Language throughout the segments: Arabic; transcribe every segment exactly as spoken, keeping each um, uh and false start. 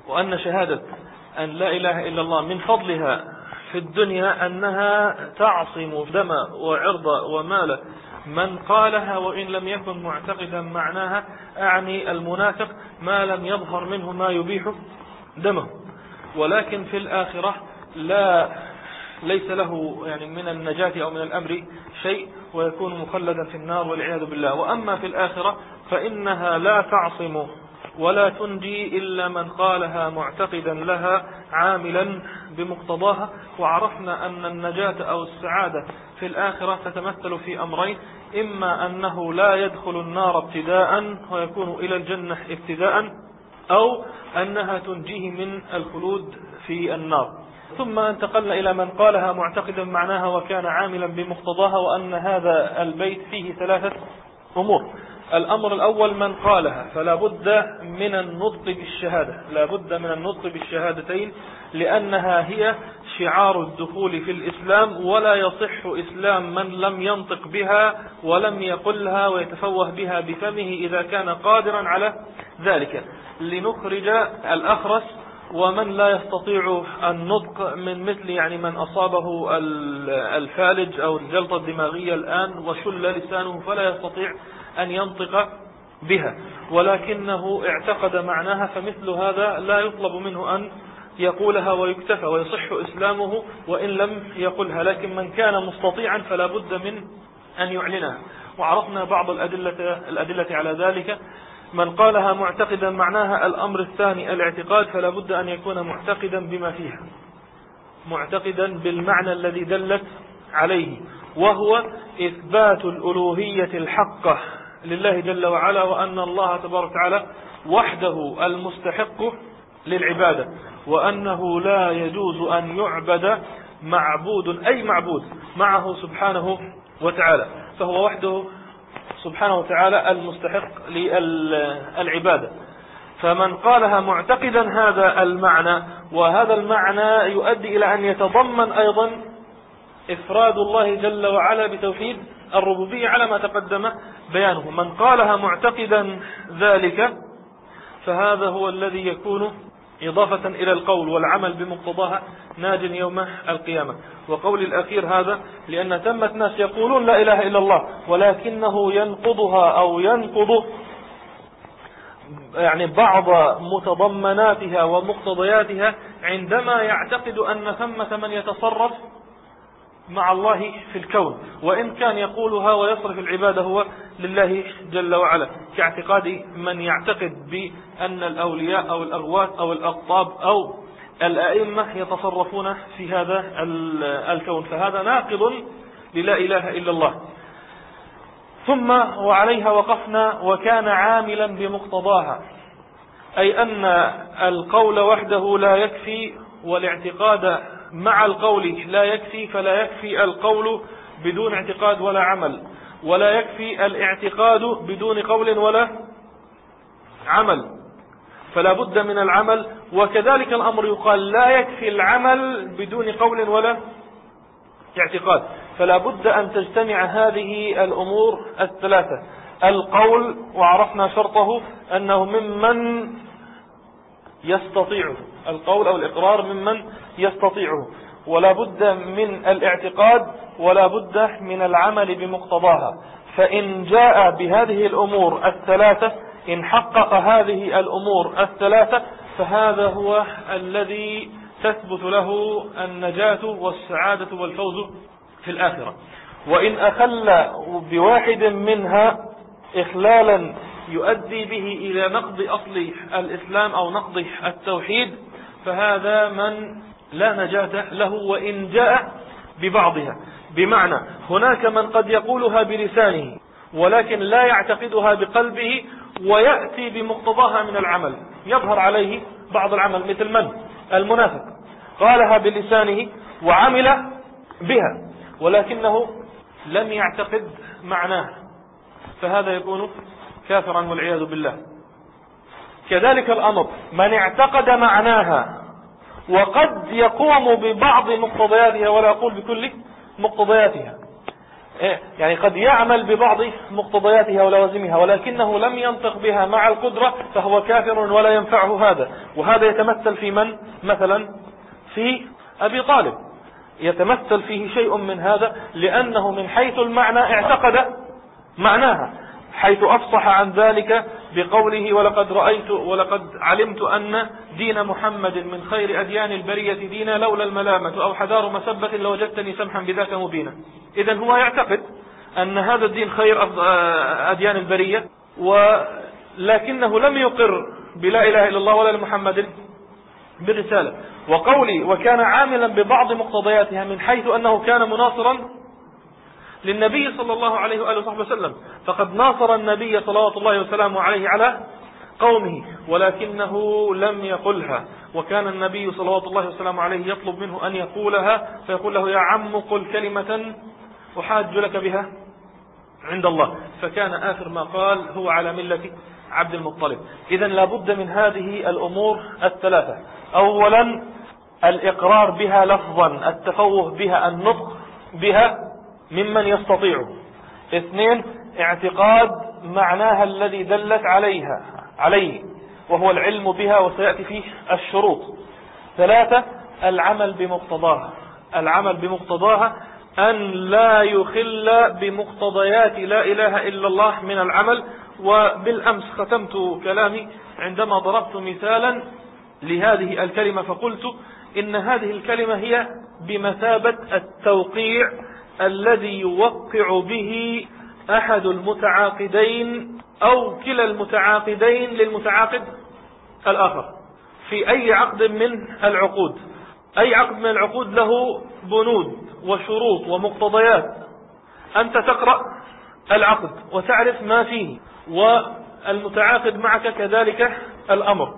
وأن شهادة أن لا إله إلا الله من فضلها في الدنيا أنها تعصم دم وعرض ومال من قالها وإن لم يكن معتقدا معناها، أعني المنافق ما لم يظهر منه ما يبيح دمه، ولكن في الآخرة لا ليس له يعني من النجاة أو من الأمر شيء ويكون مخلدا في النار والعياذ بالله. وأما في الآخرة فإنها لا تعصم ولا تنجي إلا من قالها معتقدا لها عاملا بمقتضاها. وعرفنا أن النجاة أو السعادة في الآخرة تتمثل في أمرين: إما أنه لا يدخل النار ابتداء ويكون إلى الجنة ابتداء، أو أنها تنجيه من الخلود في النار. ثم انتقلنا إلى من قالها معتقدا معناها وكان عاملا بمقتضاها، وأن هذا البيت فيه ثلاثة أمور. الأمر الأول من قالها فلا بد من النطق بالشهادة، لا بد من النطق بالشهادتين، لأنها هي شعار الدخول في الإسلام، ولا يصح إسلام من لم ينطق بها ولم يقلها ويتفوه بها بفمه إذا كان قادرا على ذلك، لنخرج الأخرس ومن لا يستطيع النطق من مثل يعني من أصابه الفالج أو الجلطة الدماغية الآن وشل لسانه فلا يستطيع أن ينطق بها ولكنه اعتقد معناها، فمثل هذا لا يطلب منه أن يقولها ويكتفى ويصح إسلامه وإن لم يقلها. لكن من كان مستطيعا فلا بد من أن يعلنها. وعرفنا بعض الأدلة, الأدلة على ذلك. من قالها معتقدا معناها الأمر الثاني الاعتقاد، فلا بد أن يكون معتقدا بما فيها، معتقدا بالمعنى الذي دلت عليه، وهو إثبات الألوهية الحقة لله جل وعلا، وأن الله تبارك وتعالى وحده المستحق للعبادة، وأنه لا يجوز أن يعبد معبود أي معبود معه سبحانه وتعالى، فهو وحده سبحانه وتعالى المستحق للعبادة. فمن قالها معتقدا هذا المعنى، وهذا المعنى يؤدي إلى أن يتضمن أيضا إفراد الله جل وعلا بتوحيد الربوبية على ما تقدم بيانه. من قالها معتقدا ذلك فهذا هو الذي يكون إضافة إلى القول والعمل بمقتضاها ناج يوم القيامة. وقول الأخير هذا لأن ثمة ناس يقولون لا إله إلا الله ولكنه ينقضها أو ينقض يعني بعض متضمناتها ومقتضياتها عندما يعتقد أن ثمة من يتصرف مع الله في الكون، وإن كان يقولها ويصرف العبادة هو لله جل وعلا، كاعتقاد من يعتقد بأن الأولياء أو الأغواث أو الأقطاب أو الأئمة يتصرفون في هذا الكون، فهذا ناقض للا إله إلا الله. ثم وعليها وقفنا وكان عاملا بمقتضاها، أي أن القول وحده لا يكفي والاعتقاد مع القول لا يكفي، فلا يكفي القول بدون اعتقاد ولا عمل، ولا يكفي الاعتقاد بدون قول ولا عمل، فلا بد من العمل. وكذلك الأمر يقال لا يكفي العمل بدون قول ولا اعتقاد، فلا بد أن تجتمع هذه الأمور الثلاثة. القول وعرفنا شرطه أنه ممن يستطيعه، القول أو الإقرار ممن يستطيعه، ولا بد من الاعتقاد ولا بد من العمل بمقتضاها. فإن جاء بهذه الأمور الثلاثة، إن حقق هذه الأمور الثلاثة، فهذا هو الذي تثبت له النجاة والسعادة والفوز في الآخرة. وإن أخل بواحد منها إخلالا يؤدي به إلى نقض أصل الإسلام أو نقض التوحيد، فهذا من لا نجاة له وإن جاء ببعضها. بمعنى هناك من قد يقولها بلسانه ولكن لا يعتقدها بقلبه ويأتي بمقتضاها من العمل، يظهر عليه بعض العمل، مثل من؟ المنافق قالها بلسانه وعمل بها ولكنه لم يعتقد معناها، فهذا يكون كافرا والعياذ بالله. كذلك الأمر من اعتقد معناها وقد يقوم ببعض مقتضياتها ولا يقول بكل مقتضياتها. يعني قد يعمل ببعض مقتضياتها ولوازمها ولكنه لم ينطق بها مع القدرة فهو كافر ولا ينفعه هذا. وهذا يتمثل في من؟ مثلا في أبي طالب، يتمثل فيه شيء من هذا، لأنه من حيث المعنى اعتقد معناها، حيث أفصح عن ذلك بقوله ولقد رأيت ولقد علمت أن دين محمد من خير أديان البرية دينا لولا الملامة أو حذار مسبة لوجدتني سمحا بذاك مبينا. إذن هو يعتقد أن هذا الدين خير أديان البرية، ولكنه لم يقر بلا إله إلا الله ولا لمحمد بالرسالة. وقولي وكان عاملا ببعض مقتضياتها من حيث أنه كان مناصرا للنبي صلى الله عليه وآله وصحبه وسلم، فقد ناصر النبي صلوات الله وسلامه عليه على قومه ولكنه لم يقلها، وكان النبي صلوات الله وسلامه عليه يطلب منه أن يقولها فيقول له يا عم قل كلمة أحاج لك بها عند الله، فكان آخر ما قال هو على ملة عبد المطلب. إذن لابد من هذه الأمور الثلاثة: أولا الإقرار بها لفظا، التفوه بها، النطق بها ممن يستطيع. اثنين اعتقاد معناها الذي دلت عليها عليه وهو العلم بها وسيأتي فيه الشروط. ثلاثة العمل بمقتضاها، العمل بمقتضاها أن لا يخل بمقتضيات لا إله إلا الله من العمل. وبالأمس ختمت كلامي عندما ضربت مثالا لهذه الكلمة فقلت إن هذه الكلمة هي بمثابة التوقيع الذي يوقع به أحد المتعاقدين أو كلا المتعاقدين للمتعاقد الآخر في أي عقد من العقود. أي عقد من العقود له بنود وشروط ومقتضيات، أنت تقرأ العقد وتعرف ما فيه، والمتعاقد معك كذلك الأمر،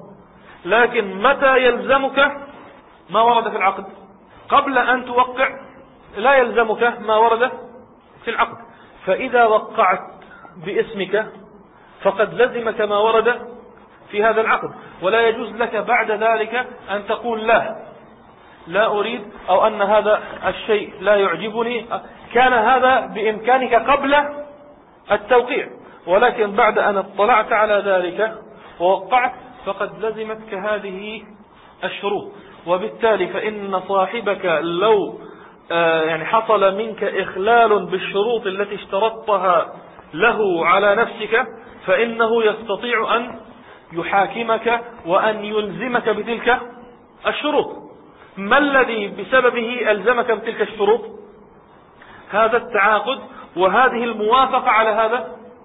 لكن متى يلزمك ما ورد في العقد؟ قبل أن توقع لا يلزمك ما ورد في العقد، فإذا وقعت باسمك فقد لزمك ما ورد في هذا العقد، ولا يجوز لك بعد ذلك أن تقول لا لا أريد أو أن هذا الشيء لا يعجبني. كان هذا بإمكانك قبل التوقيع، ولكن بعد أن اطلعت على ذلك ووقعت فقد لزمتك هذه الشروط. وبالتالي فإن صاحبك لو يعني حصل منك إخلال بالشروط التي اشترطتها له على نفسك فإنه يستطيع أن يحاكمك وأن يلزمك بتلك الشروط. ما الذي بسببه ألزمك بتلك الشروط؟ هذا التعاقد وهذه الموافقة على هذا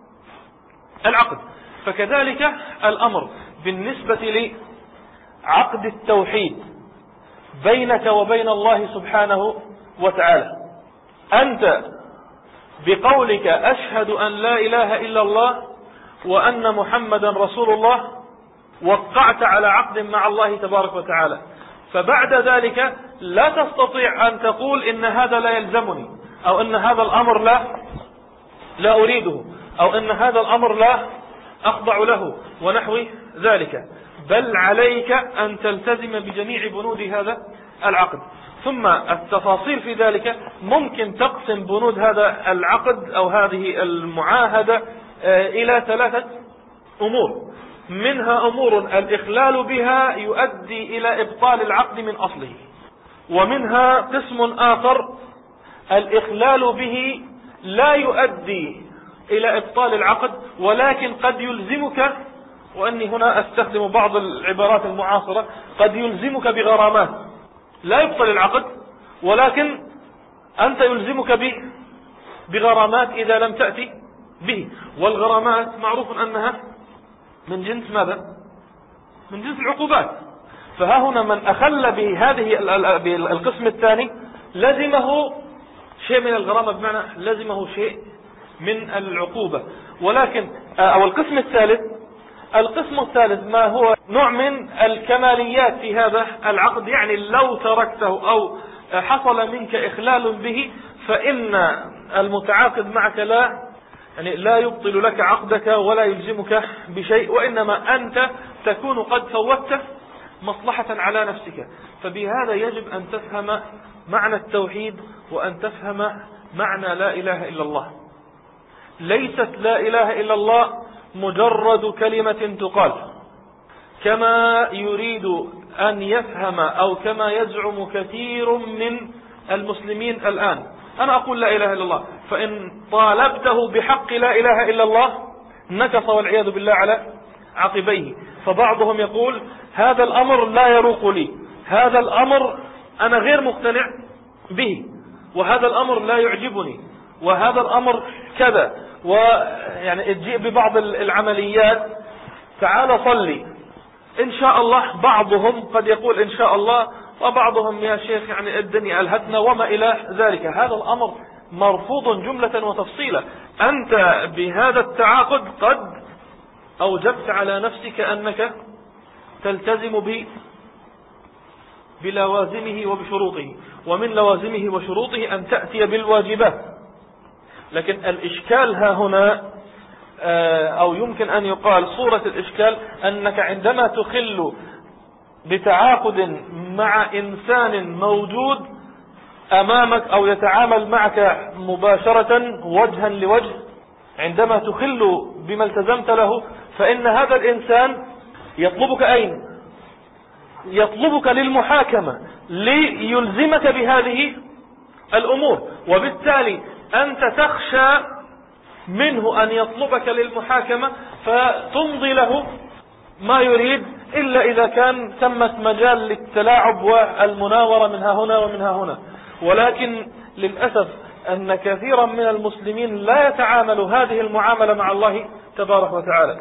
العقد. فكذلك الأمر بالنسبة لعقد التوحيد بينك وبين الله سبحانه وتعالى. أنت بقولك أشهد أن لا إله إلا الله وأن محمدا رسول الله وقعت على عقد مع الله تبارك وتعالى، فبعد ذلك لا تستطيع أن تقول إن هذا لا يلزمني أو إن هذا الأمر لا لا أريده أو إن هذا الأمر لا أخضع له ونحو ذلك، بل عليك أن تلتزم بجميع بنود هذا العقد. ثم التفاصيل في ذلك ممكن تقسم بنود هذا العقد أو هذه المعاهدة إلى ثلاثة أمور، منها أمور الإخلال بها يؤدي إلى إبطال العقد من أصله، ومنها قسم آخر الإخلال به لا يؤدي إلى إبطال العقد ولكن قد يلزمك، وأني هنا أستخدم بعض العبارات المعاصرة، قد يلزمك بغرامات، لا يبطل العقد ولكن أنت يلزمك بغرامات إذا لم تأتي به. والغرامات معروف أنها من جنس ماذا؟ من جنس العقوبات. فها هنا من أخل بهذه القسم الثاني لزمه شيء من الغرامة، بمعنى لزمه شيء من العقوبة. ولكن أو القسم الثالث القسم الثالث ما هو نوع من الكماليات في هذا العقد، يعني لو تركته أو حصل منك إخلال به فإن المتعاقد معك لا يعني لا يبطل لك عقدك ولا يلزمك بشيء، وإنما أنت تكون قد فوتت مصلحة على نفسك. فبهذا يجب أن تفهم معنى التوحيد وأن تفهم معنى لا إله إلا الله. ليست لا إله إلا الله مجرد كلمة تقال كما يريد أن يفهم أو كما يزعم كثير من المسلمين الآن. أنا أقول لا إله إلا الله، فإن طالبته بحق لا إله إلا الله نكص والعياذ بالله على عقبيه. فبعضهم يقول هذا الأمر لا يروق لي، هذا الأمر أنا غير مقتنع به، وهذا الأمر لا يعجبني، وهذا الأمر كذا، ويعني تجيء ببعض العمليات تعال صلي إن شاء الله. بعضهم قد يقول إن شاء الله، وبعضهم يا شيخ يعني الدنيا ألهتنا وما إلى ذلك. هذا الأمر مرفوض جملة وتفصيلا. أنت بهذا التعاقد قد أوجبت على نفسك أنك تلتزم ب بلوازمه وبشروطه، ومن لوازمه وشروطه أن تأتي بالواجبات. لكن الإشكال ها هنا أو يمكن أن يقال صورة الإشكال أنك عندما تخل بتعاقد مع إنسان موجود أمامك أو يتعامل معك مباشرة وجها لوجه، عندما تخل بما التزمت له، فإن هذا الإنسان يطلبك أين؟ يطلبك للمحاكمة ليلزمك بهذه الأمور، وبالتالي أنت تخشى منه أن يطلبك للمحاكمة فتمضي له ما يريد، إلا إذا كان ثمة مجال للتلاعب والمناورة منها هنا ومنها هنا. ولكن للأسف أن كثيرا من المسلمين لا يتعامل هذه المعاملة مع الله تبارك وتعالى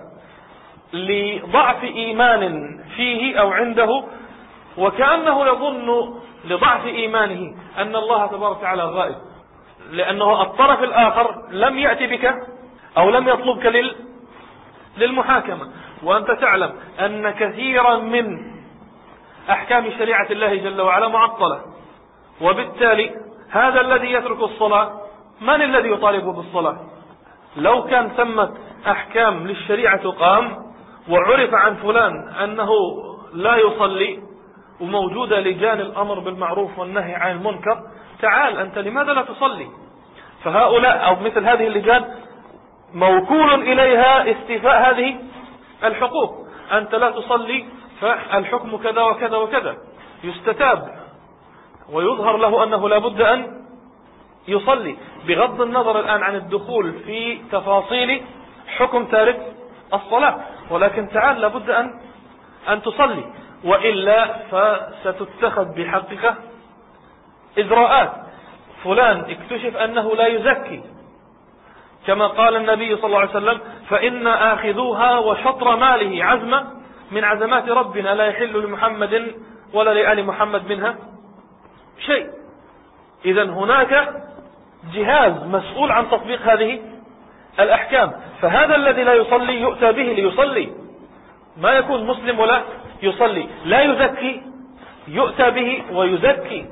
لضعف إيمان فيه أو عنده، وكأنه يظن لضعف إيمانه أن الله تبارك وتعالى غائب، لأنه الطرف الآخر لم يأتي بك أو لم يطلبك لل... للمحاكمة. وأنت تعلم أن كثيرا من أحكام شريعة الله جل وعلا معطلة، وبالتالي هذا الذي يترك الصلاة من الذي يطالبه بالصلاة؟ لو كان ثمة أحكام للشريعة تقام وعرف عن فلان أنه لا يصلي وموجودة لجان الأمر بالمعروف والنهي عن المنكر، تعال أنت لماذا لا تصلي؟ فهؤلاء أو مثل هذه اللجان موكول إليها استيفاء هذه الحقوق. أنت لا تصلي فالحكم كذا وكذا وكذا، يستتاب ويظهر له أنه لا بد أن يصلي، بغض النظر الآن عن الدخول في تفاصيل حكم تارك الصلاة، ولكن تعال لا بد أن أن تصلي، وإلا فستتخذ بحقك إجراءات. فلان اكتشف أنه لا يزكي كما قال النبي صلى الله عليه وسلم فإن آخذوها وشطر ماله عزمة من عزمات ربنا لا يحل لمحمد ولا لآل محمد منها شيء. إذا هناك جهاز مسؤول عن تطبيق هذه الأحكام، فهذا الذي لا يصلي يؤتى به ليصلي، ما يكون مسلم ولا يصلي. لا يزكي يؤتى به ويزكي،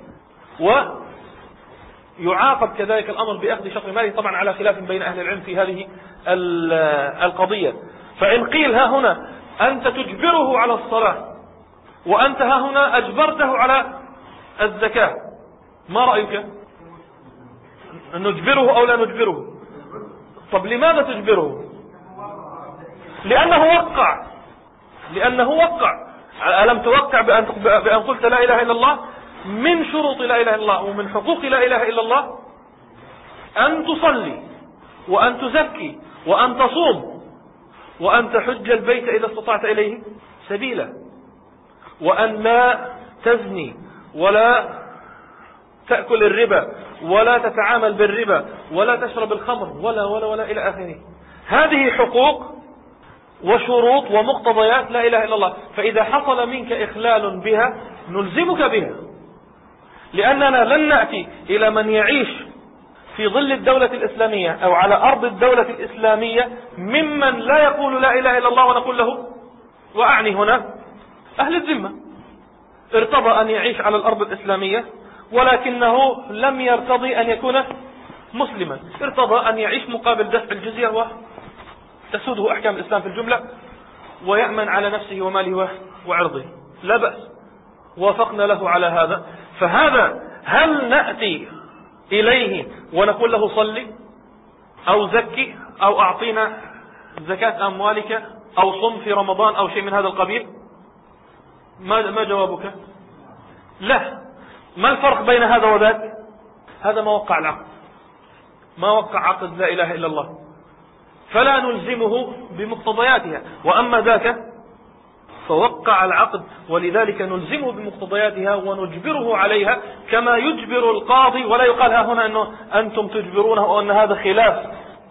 ويعاقب كذلك الأمر بأخذ شطر ماله، طبعا على خلاف بين أهل العلم في هذه القضية. فإن قيل ها هنا أنت تجبره على الصلاة وأنت ها هنا أجبرته على الزكاة، ما رأيك؟ نجبره أو لا نجبره؟ طب لماذا تجبره؟ لأنه وقع لأنه وقع ألم توقع بأن بأن قلت لا إله إلا الله؟ من شروط لا إله إلا الله ومن حقوق لا إله إلا الله أن تصلي وأن تزكي وأن تصوم وأن تحج البيت إذا استطعت إليه سبيلا، وأن لا تزني ولا تأكل الربا ولا تتعامل بالربا ولا تشرب الخمر ولا ولا ولا إلى آخره. هذه حقوق وشروط ومقتضيات لا إله إلا الله. فإذا حصل منك إخلال بها نلزمك بها، لأننا لن نأتي إلى من يعيش في ظل الدولة الإسلامية أو على أرض الدولة الإسلامية ممن لا يقول لا إله إلا الله ونقول له، وأعني هنا أهل الذمة، ارتضى أن يعيش على الأرض الإسلامية ولكنه لم يرتضي أن يكون مسلما، ارتضى أن يعيش مقابل دفع الجزية وتسوده أحكام الإسلام في الجملة ويأمن على نفسه وماله وعرضه، لا بأس، وافقنا له على هذا. فهذا هل نأتي إليه ونقول له صلي أو زكي أو أعطينا زكاة أموالك أو صم في رمضان أو شيء من هذا القبيل؟ ما ما جوابك؟ لا. ما الفرق بين هذا وذاك؟ هذا ما وقع العقد، ما وقع عقد لا إله إلا الله، فلا نلزمه بمقتضياتها. وأما ذاك فوقع العقد، ولذلك نلزمه بمقتضياتها ونجبره عليها كما يجبر القاضي. ولا يقال ها هنا أنه أنتم تجبرونه وأن هذا خلاف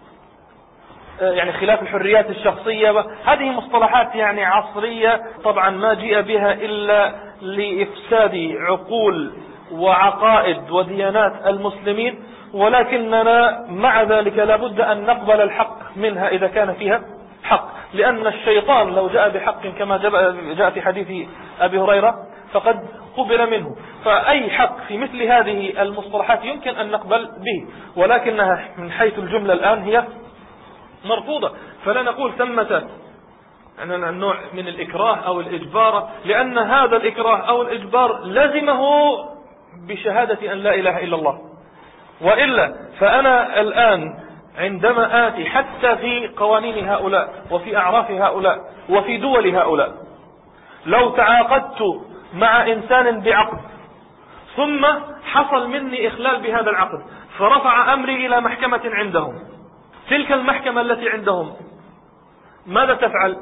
يعني خلاف الحريات الشخصية. هذه مصطلحات يعني عصرية طبعا ما جيء بها إلا لإفساد عقول وعقائد وديانات المسلمين، ولكننا مع ذلك لابد أن نقبل الحق منها إذا كان فيها حق، لأن الشيطان لو جاء بحق كما جاء في حديث أبي هريرة فقد قبل منه. فأي حق في مثل هذه المصطلحات يمكن أن نقبل به، ولكنها من حيث الجملة الآن هي مرفوضة. فلا نقول ثمة النوع من الإكراه أو الإجبار، لأن هذا الإكراه أو الإجبار لزمه بشهادة أن لا إله إلا الله. وإلا فأنا الآن عندما آتي حتى في قوانين هؤلاء وفي أعراف هؤلاء وفي دول هؤلاء، لو تعاقدت مع إنسان بعقد ثم حصل مني إخلال بهذا العقد فرفع أمري إلى محكمة عندهم، تلك المحكمة التي عندهم ماذا تفعل؟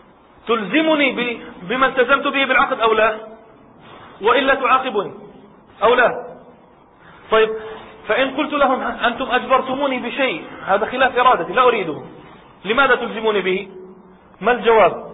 تلزمني بما التزمت به بالعقد أو لا؟ وإلا تعاقبني أو لا؟ طيب فإن قلت لهم أنتم أجبرتموني بشيء هذا خلاف إرادتي لا أريده، لماذا تلزموني به؟ ما الجواب؟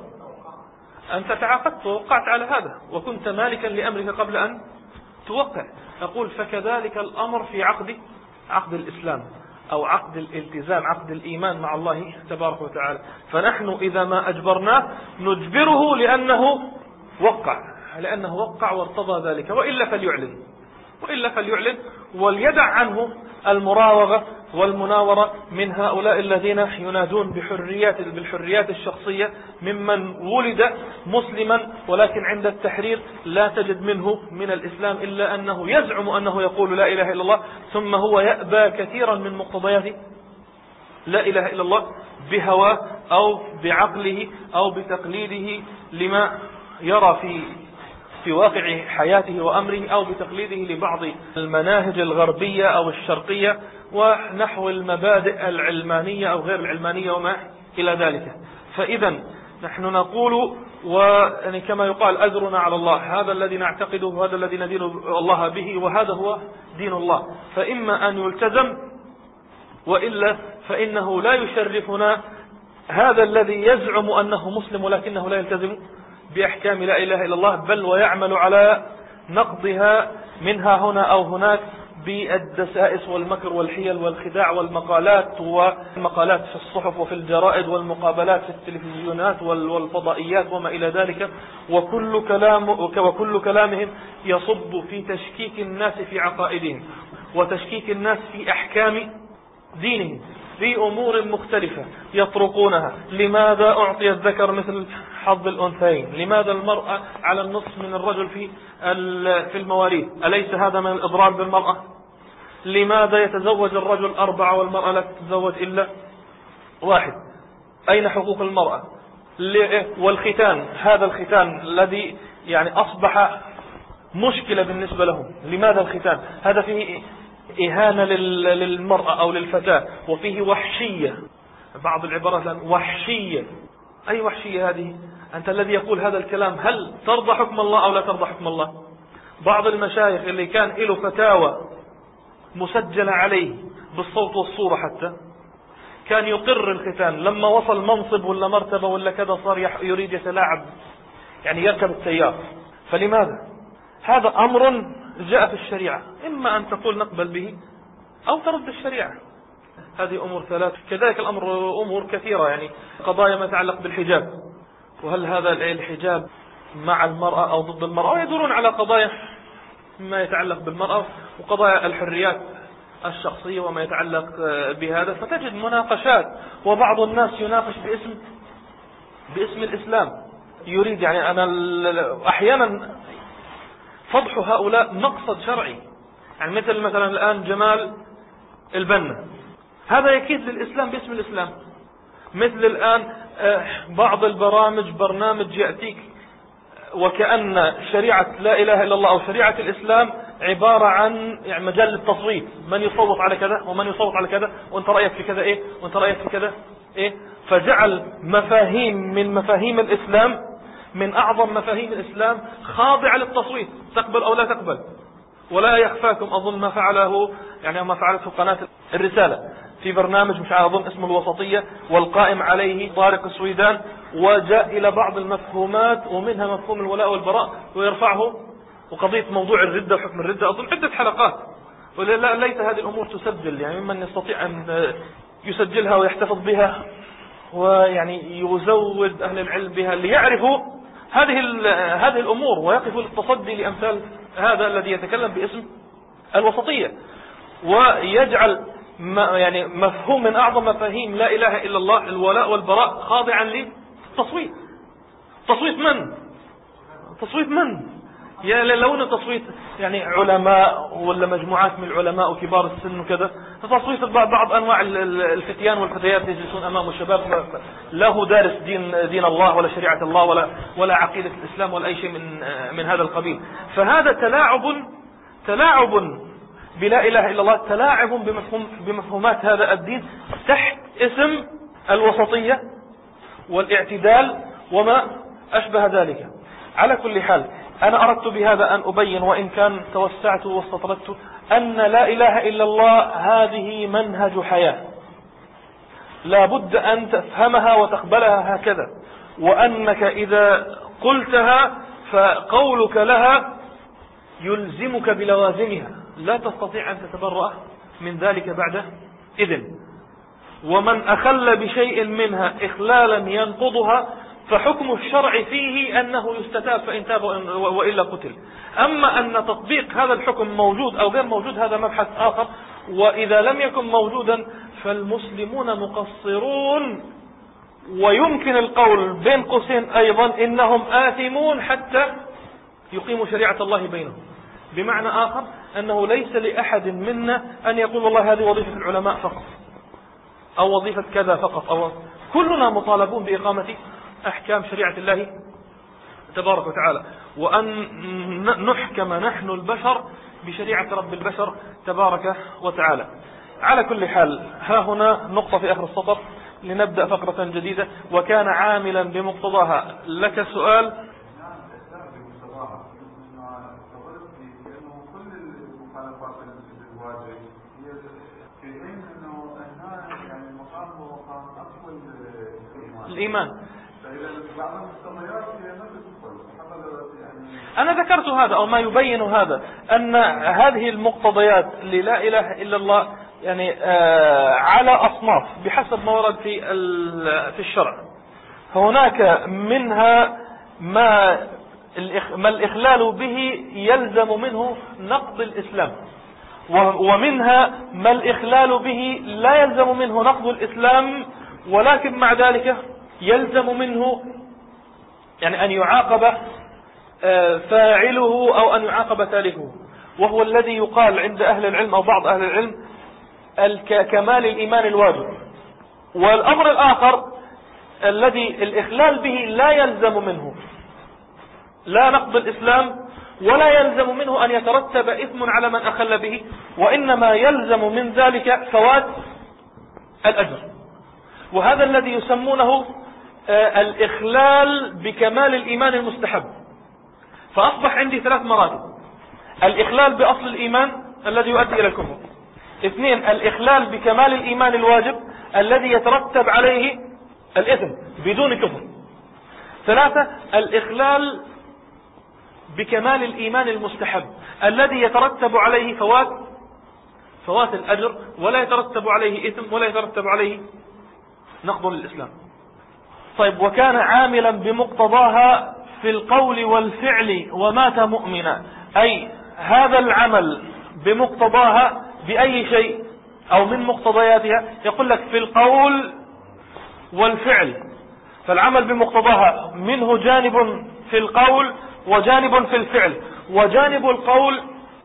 أنت تعاقدت ووقعت على هذا وكنت مالكا لأمرك قبل أن توقع. أقول فكذلك الأمر في عقد عقد الإسلام أو عقد الالتزام، عقد الإيمان مع الله تبارك وتعالى. فنحن إذا ما أجبرناه نجبره لأنه وقع، لأنه وقع وارتضى ذلك، وإلا فليعلن وإلا فليعلن وليدع عنه المراوغة والمناورة من هؤلاء الذين ينادون بحريات بالحريات الشخصية ممن ولد مسلما ولكن عند التحرير لا تجد منه من الإسلام إلا أنه يزعم أنه يقول لا إله إلا الله، ثم هو يأبى كثيرا من مقتضيات لا إله إلا الله بهواه أو بعقله أو بتقليده لما يرى في في واقع حياته وأمره أو بتقليده لبعض المناهج الغربية أو الشرقية ونحو المبادئ العلمانية أو غير العلمانية وما إلى ذلك. فإذا نحن نقول ويعني كما يقال أجرنا على الله، هذا الذي نعتقده وهذا الذي ندين الله به وهذا هو دين الله، فإما أن يلتزم وإلا فإنه لا يشرفنا هذا الذي يزعم أنه مسلم ولكنه لا يلتزم بأحكام لا إله إلا الله، بل ويعمل على نقضها منها هنا أو هناك بالدسائس والمكر والحيل والخداع والمقالات والمقالات في الصحف وفي الجرائد والمقابلات في التلفزيونات والفضائيات وما إلى ذلك، وكل كلام وكل كلامهم يصب في تشكيك الناس في عقائدهم وتشكيك الناس في أحكام دينهم في أمور مختلفة يطرقونها. لماذا أعطي الذكر مثل حظ الأنثيين؟ لماذا المرأة على النصف من الرجل في في المواريث؟ أليس هذا من الإضرار بالمرأة؟ لماذا يتزوج الرجل أربعة والمرأة لا تتزوج إلا واحد؟ أين حقوق المرأة؟ والختان، هذا الختان الذي يعني أصبح مشكلة بالنسبة لهم، لماذا الختان؟ هذا فيه إهانة للمرأة أو للفتاة وفيه وحشية، بعض العبارات لأن وحشية. أي وحشية هذه؟ أنت الذي يقول هذا الكلام هل ترضى حكم الله أو لا ترضى حكم الله؟ بعض المشايخ اللي كان له فتاوى مسجلة عليه بالصوت والصورة حتى كان يقر الختان، لما وصل منصب ولا مرتبة ولا كذا صار يريد يتلاعب يعني يركب التيار. فلماذا؟ هذا أمر جاء في الشريعة، إما أن تقول نقبل به أو ترد الشريعة. هذه أمور ثلاث. كذلك الأمر أمور كثيرة، يعني قضايا ما يتعلق بالحجاب، وهل هذا الحجاب مع المرأة أو ضد المرأة، ويدورون على قضايا ما يتعلق بالمرأة وقضايا الحريات الشخصية وما يتعلق بهذا. فتجد مناقشات وبعض الناس يناقش باسم باسم الإسلام، يريد يعني أنا أحيانا فضح هؤلاء مقصد شرعي، يعني مثل مثلا الآن جمال البنا، هذا يكيد للإسلام باسم الإسلام. مثل الآن بعض البرامج برنامج يأتيك وكأن شريعة لا إله إلا الله أو شريعة الإسلام عبارة عن يعني مجال للتصويت، من يصوت على كذا ومن يصوت على كذا، وانت رأيك في كذا ايه وانت رأيك في كذا ايه. فجعل مفاهيم من مفاهيم الإسلام، من أعظم مفاهيم الإسلام، خاضعة للتصويت، تقبل أو لا تقبل. ولا يخفاكم أظن ما فعله يعني ما فعلته قناة الرسالة في برنامج مش أظن اسمه الوسطية، والقائم عليه طارق السويدان، وجاء إلى بعض المفهومات ومنها مفهوم الولاء والبراء ويرفعه، وقضية موضوع الردة وحكم الردة أظن عدة حلقات. ولا ليت هذه الأمور تسجل، يعني ممن يستطيع أن يسجلها ويحتفظ بها ويعني يزود أهل العلم بها ليعرفوا هذه هذه الأمور ويقفوا للتصدي لأمثال هذا الذي يتكلم باسم الوسطية، ويجعل يعني مفهوم من أعظم مفاهيم لا إله إلا الله الولاء والبراء خاضعا للتصويت. تصويت من؟ تصويت من؟ يا لون تصويت يعني علماء ولا مجموعات من العلماء وكبار السن وكذا، تصويت بعض أنواع الفتيان والفتيات يجلسون أمام الشباب، لا هو دارس دين دين الله ولا شريعة الله ولا ولا عقيدة الإسلام ولا أي شيء من من هذا القبيل. فهذا تلاعب تلاعب بلا إله إلا الله، تلاعب بمفهوم بمفهومات هذا الدين تحت اسم الوسطية والاعتدال وما أشبه ذلك. على كل حال أنا أردت بهذا أن أبين، وإن كان توسعت واستطردت، أن لا إله إلا الله هذه منهج حياة لا بد أن تفهمها وتقبلها هكذا، وأنك إذا قلتها فقولك لها يلزمك بلوازمها، لا تستطيع أن تتبرأ من ذلك بعد إذن. ومن أخل بشيء منها إخلالا ينقضها فحكم الشرع فيه أنه يستتاب فإن تاب وإلا قتل. أما أن تطبيق هذا الحكم موجود أو غير موجود هذا مبحث آخر، وإذا لم يكن موجودا فالمسلمون مقصرون، ويمكن القول بين قوسين أيضا إنهم آثمون حتى يقيموا شريعة الله بينهم. بمعنى آخر أنه ليس لأحد منا أن يقول والله هذه وظيفة العلماء فقط أو وظيفة كذا فقط، أو كلنا مطالبون بإقامة أحكام شريعة الله تبارك وتعالى، وأن نحكم نحن البشر بشريعة رب البشر تبارك وتعالى. على كل حال ها هنا نقطة في آخر السطر لنبدأ فقرة جديدة. وكان عاملا بمقتضاها. لك سؤال؟ الإيمان. أنا ذكرت هذا أو ما يبين هذا، أن هذه المقتضيات للا إله إلا الله يعني آه على أصناف بحسب ما ورد في في الشرع. هناك منها ما ما الإخلال به يلزم منه نقض الإسلام، ومنها ما الإخلال به لا يلزم منه نقض الإسلام، ولكن مع ذلك يلزم منه يعني أن يعاقب فاعله أو أن يعاقب تاركه، وهو الذي يقال عند أهل العلم أو بعض أهل العلم كمال الإيمان الواجب. والأمر الآخر الذي الإخلال به لا يلزم منه لا نقض الإسلام ولا يلزم منه أن يترتب إثم على من أخل به، وإنما يلزم من ذلك فوات الأجر. وهذا الذي يسمونه الإخلال بكمال الإيمان المستحب. فأصبح عندي ثلاث مراتب: الإخلال بأصل الإيمان الذي يؤدي إلى الكفر، اثنين الإخلال بكمال الإيمان الواجب الذي يترتب عليه الإثم بدون كفر، ثلاثة الإخلال بكمال الإيمان المستحب الذي يترتب عليه فوات فوات الأجر ولا يترتب عليه إثم ولا يترتب عليه نقض للإسلام. طيب، وكان عاملا بمقتضاها في القول والفعل ومات مؤمنا، أي هذا العمل بمقتضاها بأي شيء أو من مقتضياتها، يقول لك في القول والفعل، فالعمل بمقتضاها منه جانب في القول وجانب في الفعل. وجانب القول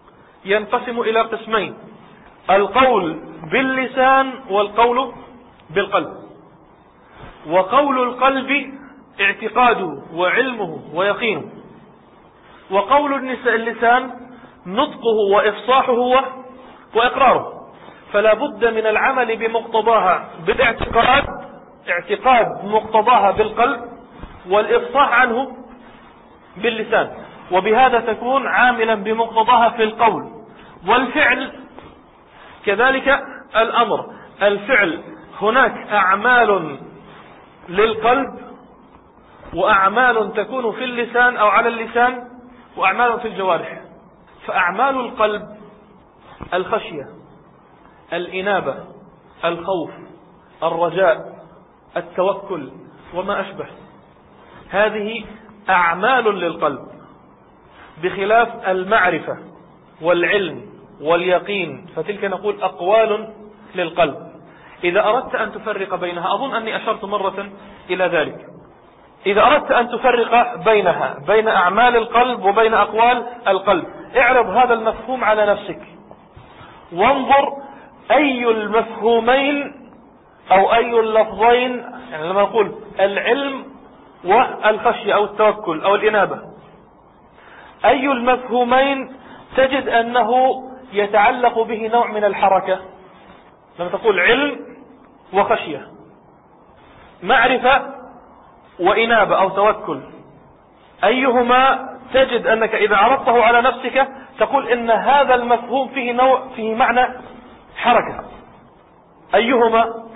ينقسم إلى قسمين: القول باللسان والقول بالقلب. وقول القلب اعتقاده وعلمه ويقينه، وقول اللسان نطقه وإفصاحه وإقراره. فلا بد من العمل بمقتضاها بالاعتقاد، اعتقاد مقتضاها بالقلب، والإفصاح عنه باللسان، وبهذا تكون عاملا بمقتضاها في القول. والفعل كذلك الأمر، الفعل هناك أعمال للقلب وأعمال تكون في اللسان أو على اللسان وأعمال في الجوارح. فأعمال القلب الخشية، الإنابة، الخوف، الرجاء، التوكل وما أشبه، هذه أعمال للقلب، بخلاف المعرفة والعلم واليقين، فتلك نقول أقوال للقلب. إذا أردت أن تفرق بينها، أظن أني أشرت مرة إلى ذلك، إذا أردت أن تفرق بينها بين أعمال القلب وبين أقوال القلب، اعرض هذا المفهوم على نفسك وانظر أي المفهومين أو أي اللفظين، يعني لما نقول العلم والخشية أو التوكل أو الإنابة، أي المفهومين تجد أنه يتعلق به نوع من الحركة. لما تقول علم وخشية، معرفة وإنابة أو توكل، أيهما تجد أنك إذا عرضته على نفسك تقول إن هذا المفهوم فيه نوع، فيه معنى حركة، أيهما؟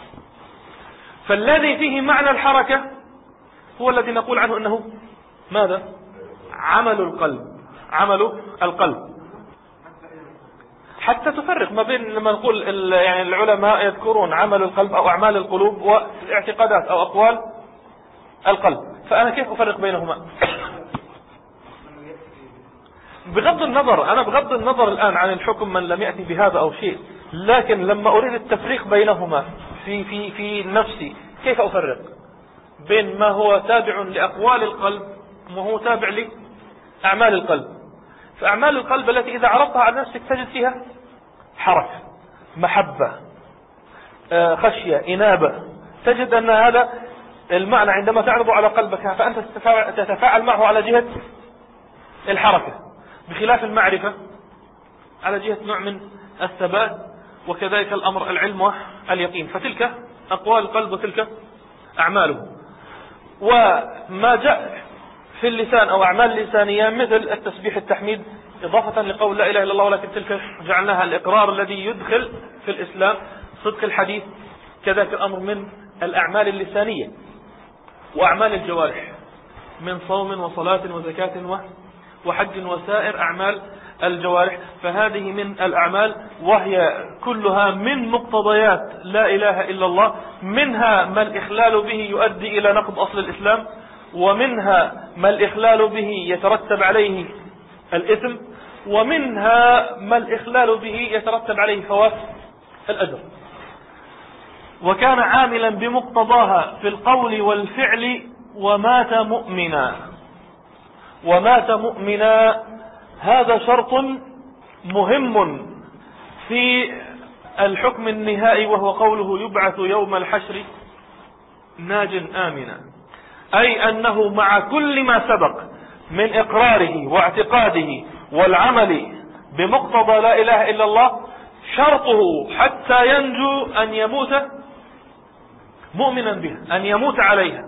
فالذي فيه معنى الحركة هو الذي نقول عنه أنه ماذا؟ عمل القلب، عمل القلب. حتى تفرق ما بين لما نقول يعني العلماء يذكرون عمل القلب أو أعمال القلوب والاعتقادات أو أقوال القلب، فأنا كيف أفرق بينهما؟ بغض النظر، أنا بغض النظر الآن عن الحكم من لم يأتي بهذا أو شيء، لكن لما أريد التفريق بينهما في في في نفسي، كيف أفرق بين ما هو تابع لأقوال القلب وهو تابع لأعمال القلب؟ فأعمال القلب التي إذا عرضتها على نفسك تجد فيها حركة، محبة، خشية، إنابة، تجد أن هذا المعنى عندما تعرض على قلبك فأنت تتفاعل معه على جهة الحركة، بخلاف المعرفة على جهة نوع من الثبات، وكذلك الأمر العلم واليقين. فتلك أقوال القلب وتلك أعماله. وما جاء في اللسان أو أعمال لسانية مثل التسبيح، التحميد، إضافة لقول لا إله إلا الله، ولكن تلك جعلناها الإقرار الذي يدخل في الإسلام، صدق الحديث، كذلك الأمر من الأعمال اللسانية. وأعمال الجوارح من صوم وصلاة وزكاة وحج وسائر أعمال الجوارح، فهذه من الأعمال، وهي كلها من مقتضيات لا إله إلا الله. منها ما الإخلال به يؤدي إلى نقض أصل الإسلام، ومنها ما الإخلال به يترتب عليه الإثم، ومنها ما الإخلال به يترتب عليه فوات الأجر. وكان عاملا بمقتضاها في القول والفعل ومات مؤمنا. ومات مؤمنا هذا شرط مهم في الحكم النهائي، وهو قوله يبعث يوم الحشر ناج آمنا، أي أنه مع كل ما سبق من إقراره واعتقاده والعمل بمقتضى لا إله إلا الله، شرطه حتى ينجو أن يموت مؤمنا بها، أن يموت عليها.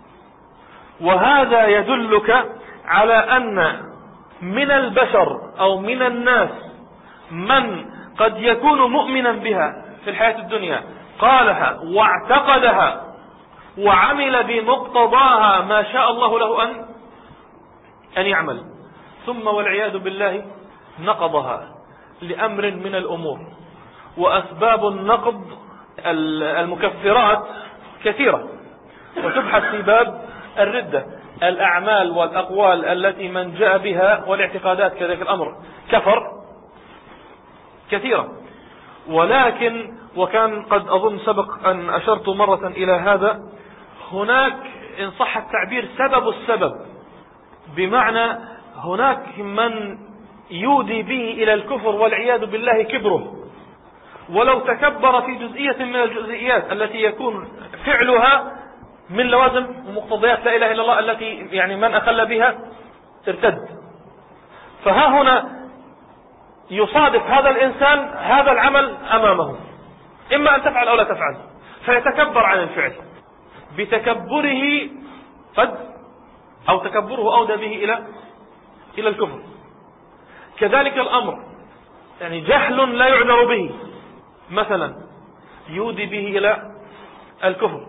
وهذا يدلك على أن من البشر أو من الناس من قد يكون مؤمنا بها في الحياة الدنيا، قالها واعتقدها وعمل بمقتضاها ما شاء الله له أن أن يعمل، ثم والعياذ بالله نقضها لأمر من الأمور. وأسباب النقض المكفرات كثيرة، وتبحث في باب الردة، الأعمال والأقوال التي من جاء بها والاعتقادات كذلك الأمر كفر كثيرة. ولكن وكان قد أظن سبق أن أشرت مرة إلى هذا، هناك إن صح التعبير سبب السبب، بمعنى هناك من يودي به إلى الكفر والعياذ بالله كبره، ولو تكبر في جزئية من الجزئيات التي يكون فعلها من لوازم ومقتضيات لا إله إلا الله التي يعني من أخل بها ارتد. فها هنا يصادف هذا الإنسان هذا العمل أمامه، إما أن تفعل أو لا تفعل، فيتكبر عن الفعل. بتكبره قد أو تكبره أودى به إلى إلى الكفر. كذلك الأمر، يعني جهل لا يعذر به مثلا يودي به إلى الكفر.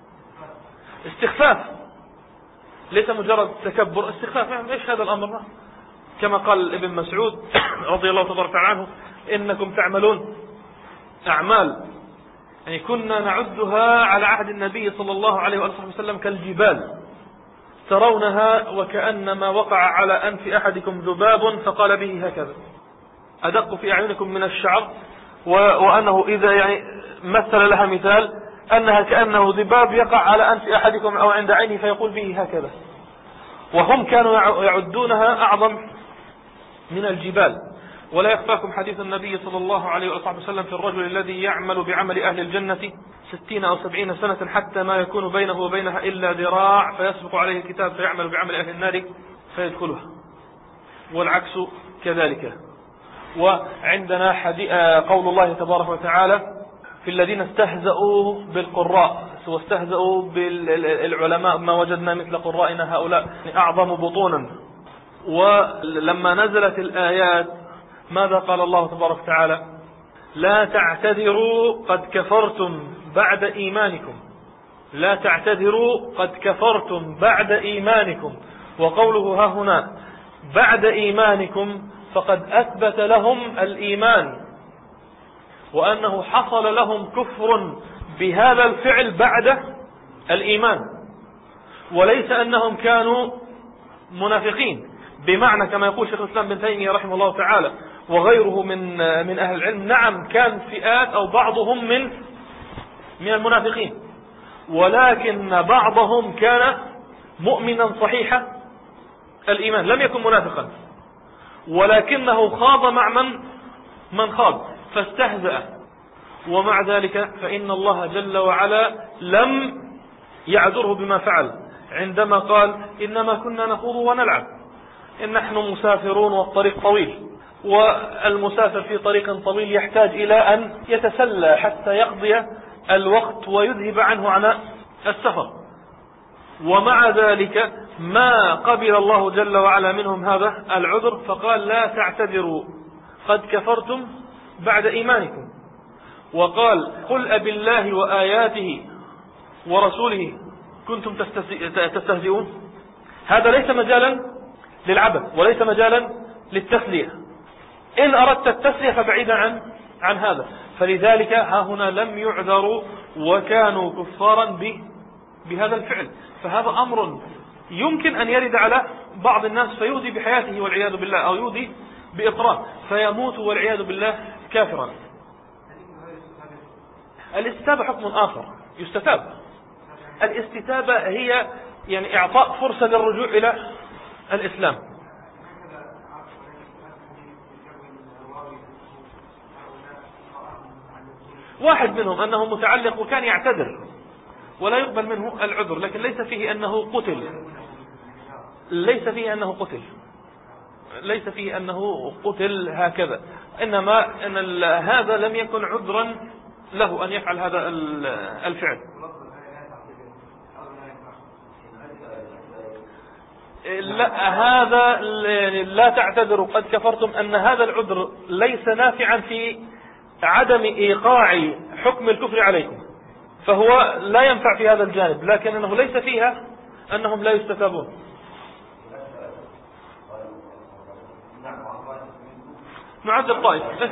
استخفاف ليس مجرد تكبر، استخفاف. ايش هذا الأمر؟ كما قال ابن مسعود رضي الله تبارك عنه: إنكم تعملون أعمال يعني كنا نعدها على عهد النبي صلى الله عليه وآله وسلم كالجبال ترونها وكأنما وقع على أنف أحدكم ذباب فقال به هكذا، أدق في أعينكم من الشعر. وأنه إذا يعني مثل لها مثال أنها كأنه ذباب يقع على أنف أحدكم أو عند عينه فيقول به هكذا. وهم كانوا يعدونها أعظم من الجبال. ولا يخفاكم حديث النبي صلى الله عليه وسلم في الرجل الذي يعمل بعمل أهل الجنة ستين أو سبعين سنة حتى ما يكون بينه وبينها إلا ذراع فيسبق عليه الكتاب فيعمل بعمل أهل النار فيدخلها، والعكس كذلك. وعندنا قول الله تبارك وتعالى في الذين استهزأوا بالقراء واستهزأوا بالعلماء ما وجدنا مثل قرائنا هؤلاء أعظم بطونا. ولما نزلت الآيات ماذا قال الله تبارك وتعالى؟ لا تعتذروا قد كفرتم بعد إيمانكم، لا تعتذروا قد كفرتم بعد إيمانكم. وقوله ها هنا بعد إيمانكم فقد أثبت لهم الإيمان، وأنه حصل لهم كفر بهذا الفعل بعد الإيمان، وليس أنهم كانوا منافقين. بمعنى كما يقول شيخ الإسلام بن تيمية رحمه الله تعالى وغيره من من أهل العلم، نعم كان فئات أو بعضهم من من المنافقين، ولكن بعضهم كان مؤمنا صحيح الإيمان، لم يكن منافقا، ولكنه خاض مع من من خاض فاستهزأ. ومع ذلك فإن الله جل وعلا لم يعذره بما فعل عندما قال إنما كنا نخوض ونلعب، إن نحن مسافرون والطريق طويل، والمسافر في طريق طويل يحتاج إلى أن يتسلى حتى يقضي الوقت ويذهب عنه عن السفر. ومع ذلك ما قبل الله جل وعلا منهم هذا العذر، فقال لا تعتذروا قد كفرتم بعد إيمانكم. وقال قل أب الله وآياته ورسوله كنتم تستهزئون. هذا ليس مجالا للعبث وليس مجالا للتسلية. إن أردت التسلية فبعيدا عن عن هذا. فلذلك ها هنا لم يعذروا وكانوا كفارا بهذا الفعل. فهذا أمر يمكن أن يرد على بعض الناس فيودي بحياته والعياذ بالله، أو يودي بإقرار فيموت والعياذ بالله كافرا. الاستتابة حكم آخر، يستتاب. الاستتابة هي يعني إعطاء فرصة للرجوع إلى الإسلام. واحد منهم أنه متعلق وكان يعتذر ولا يقبل منه العذر، لكن ليس فيه أنه قتل، ليس فيه أنه قتل ليس فيه أنه قتل هكذا، إنما أن هذا لم يكن عذرا له أن يفعل هذا الفعل. لا، هذا لا تعتذروا قد كفرتم، أن هذا العذر ليس نافعا في عدم إيقاع حكم الكفر عليكم، فهو لا ينفع في هذا الجانب، لكن أنه ليس فيها أنهم لا يستتابون. نعذب طائفة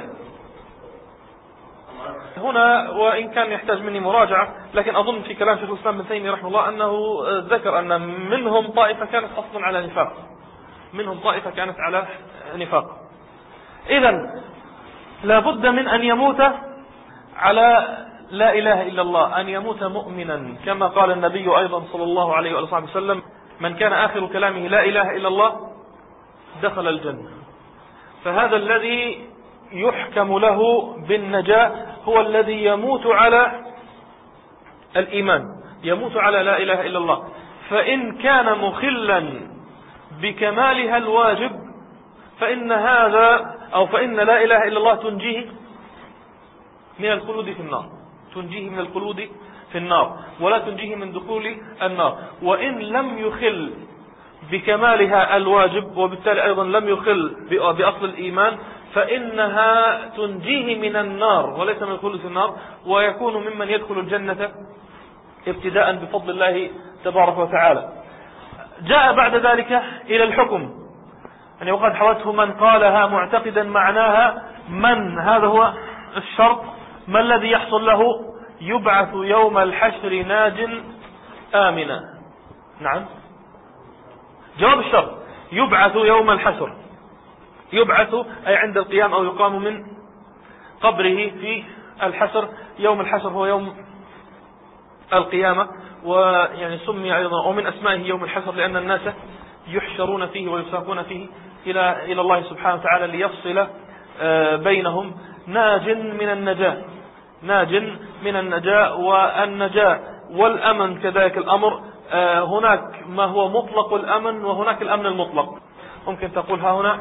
هنا، وإن كان يحتاج مني مراجعة، لكن أظن في كلام شيخ الإسلام بن تيمية رحمه الله أنه ذكر أن منهم طائفة كانت أصلا على نفاق، منهم طائفة كانت على نفاق. إذن لابد من أن يموت على لا إله إلا الله، أن يموت مؤمنا، كما قال النبي أيضا صلى الله عليه وآله وسلم من كان آخر كلامه لا إله إلا الله دخل الجنة. فهذا الذي يحكم له بالنجاة هو الذي يموت على الإيمان، يموت على لا إله إلا الله. فإن كان مخلا بكمالها الواجب فإن هذا أو فإن لا إله إلا الله تنجيه من الخلود في النار، تنجيه من الخلود في النار ولا تنجيه من دخول النار. وإن لم يخل بكمالها الواجب وبالتالي أيضا لم يخل بأصل الإيمان فإنها تنجيه من النار وليس من الخلود في النار، ويكون ممن يدخل الجنة ابتداء بفضل الله تبارك وتعالى. جاء بعد ذلك إلى الحكم، يعني وقد حوته من قالها معتقدا معناها من، هذا هو الشرط، ما الذي يحصل له؟ يبعث يوم الحشر ناج آمنا. نعم، جواب الشرط يبعث يوم الحشر، يبعث أي عند القيام أو يقام من قبره في الحشر. يوم الحشر هو يوم القيامة، ويعني سمي أيضا ومن أسمائه يوم الحشر لأن الناس يحشرون فيه ويساقون فيه إلى إلى الله سبحانه وتعالى ليفصل بينهم. ناج من النجاة، ناج من النجاة والنجاة والأمن كذلك الأمر. هناك ما هو مطلق الأمن وهناك الأمن المطلق، ممكن تقول ها هنا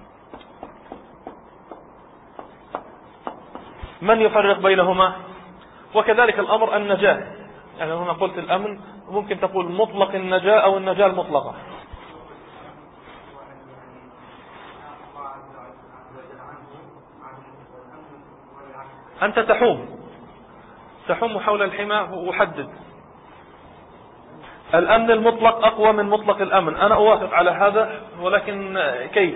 من يفرق بينهما؟ وكذلك الأمر النجاة، يعني هنا قلت الأمن، ممكن تقول مطلق النجاة أو النجاة المطلقة. أنت تحوم تحوم حول الحمى وحدد. الأمن المطلق أقوى من مطلق الأمن، أنا أوافق على هذا، ولكن كيف؟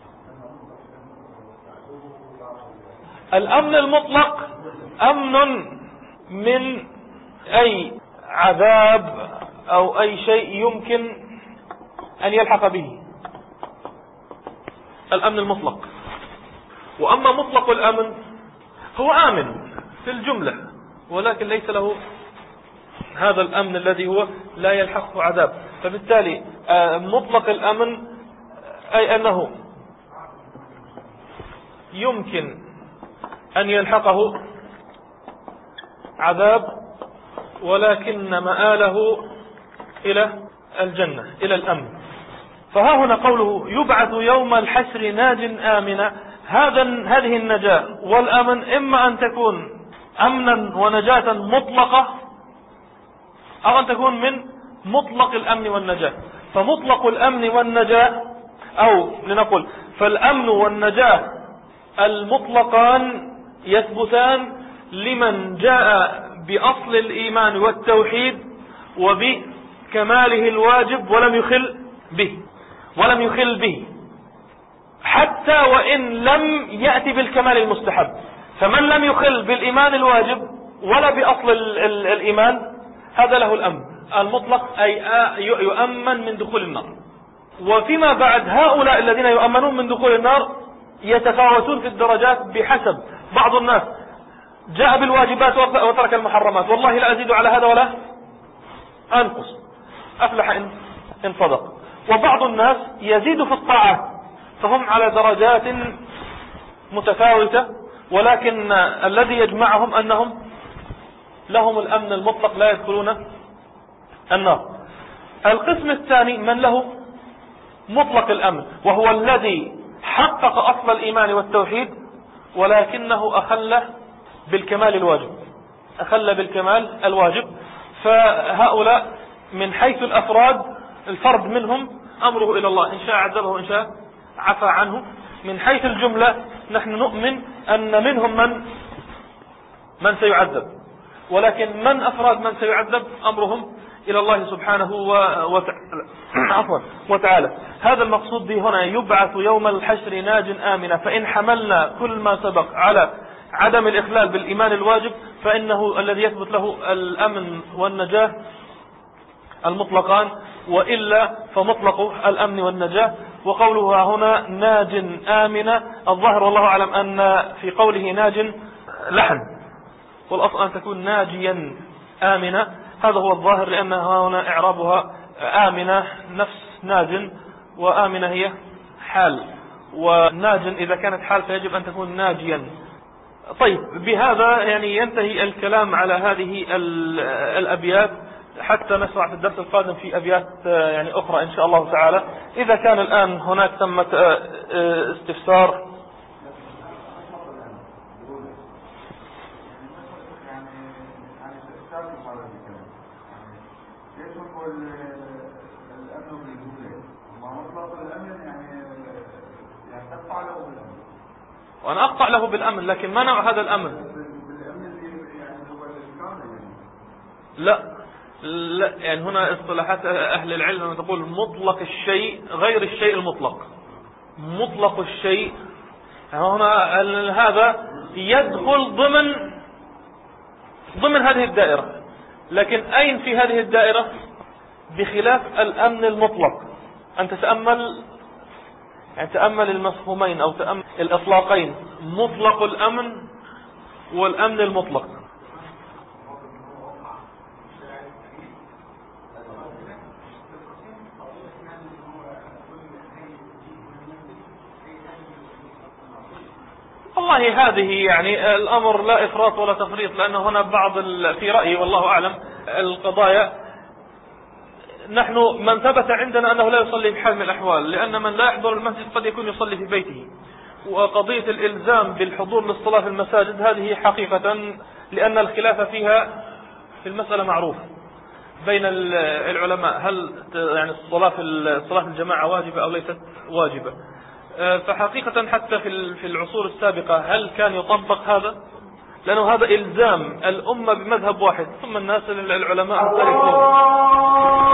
الأمن المطلق أمن من أي عذاب أو أي شيء يمكن أن يلحق به، الأمن المطلق. وأما مطلق الأمن هو آمن في الجملة ولكن ليس له هذا الأمن الذي هو لا يلحقه عذاب. فبالتالي مطلق الأمن أي أنه يمكن أن يلحقه عذاب ولكن مآله إلى الجنة، إلى الأمن. فها هنا قوله يبعث يوم الحشر ناج آمنا، هذا هذه النجاة والأمن إما أن تكون أمنا ونجاة مطلقة أو أن تكون من مطلق الأمن والنجاة. فمطلق الأمن والنجاة، أو لنقل فالأمن والنجاة المطلقان يثبتان لمن جاء بأصل الإيمان والتوحيد وبكماله الواجب ولم يخل به ولم يخل به حتى وإن لم يأتي بالكمال المستحب. فمن لم يخل بالإيمان الواجب ولا بأصل الإيمان هذا له الأمن المطلق، أي يؤمن من دخول النار. وفيما بعد هؤلاء الذين يؤمنون من دخول النار يتفاوتون في الدرجات بحسب. بعض الناس جاء بالواجبات وترك المحرمات، والله لا أزيد على هذا ولا أنقص، أفلح إن, إن صدق. وبعض الناس يزيد في الطاعات، فهم على درجات متفاوتة، ولكن الذي يجمعهم أنهم لهم الأمن المطلق لا يدخلون النار. القسم الثاني من له مطلق الأمن، وهو الذي حقق أصل الإيمان والتوحيد ولكنه أخل بالكمال الواجب، أخل بالكمال الواجب. فهؤلاء من حيث الأفراد الفرد منهم أمره إلى الله، إن شاء عذبه إن شاء عفى عنه. من حيث الجملة نحن نؤمن أن منهم من من سيعذب، ولكن من أفراد من سيعذب أمرهم إلى الله سبحانه وتعالى. هذا المقصود به هنا يبعث يوم الحشر ناج آمنا. فإن حملنا كل ما سبق على عدم الإخلال بالإيمان الواجب فإنه الذي يثبت له الأمن والنجاة المطلقان، وإلا فمطلق الأمن والنجاة. وقولها هنا ناج آمنا، الظاهر والله أعلم أن في قوله ناج لحن، والأصل أن تكون ناجيا آمنا، هذا هو الظاهر، لأنها هنا إعرابها آمنة نفس ناج، وآمنة هي حال. وناج إذا كانت حال فيجب أن تكون ناجيا. طيب، بهذا يعني ينتهي الكلام على هذه الأبيات حتى نشرع في الدرس القادم في أبيات يعني أخرى إن شاء الله تعالى. إذا كان الآن هناك ثمة استفسار. وأنا أقطع له بالأمن، لكن ما نوع هذا الأمن؟ لا لا، يعني هنا اصطلاحات أهل العلم لما تقول مطلق الشيء غير الشيء المطلق. مطلق الشيء هنا هذا يدخل ضمن ضمن هذه الدائرة، لكن أين في هذه الدائرة؟ بخلاف الأمن المطلق. أن تتأمل يعني تأمل المفهومين أو تأمل الإطلاقين، مطلق الأمن والأمن المطلق. والله هذه يعني الأمر لا إفراط ولا تفريط، لأن هنا بعض في رأيي والله أعلم القضايا نحن من ثبت عندنا أنه لا يصلي في حال من الأحوال، لأن من لا يحضر المسجد قد يكون يصلي في بيته. وقضية الإلزام بالحضور للصلاة في المساجد هذه حقيقة لأن الخلاف فيها في المسألة معروف بين العلماء، هل يعني الصلاة في الصلاة في الجماعة واجبة أو ليست واجبة. فحقيقة حتى في العصور السابقة هل كان يطبق هذا؟ لأنه هذا إلزام الأمة بمذهب واحد، ثم الناس العلماء مختلفون.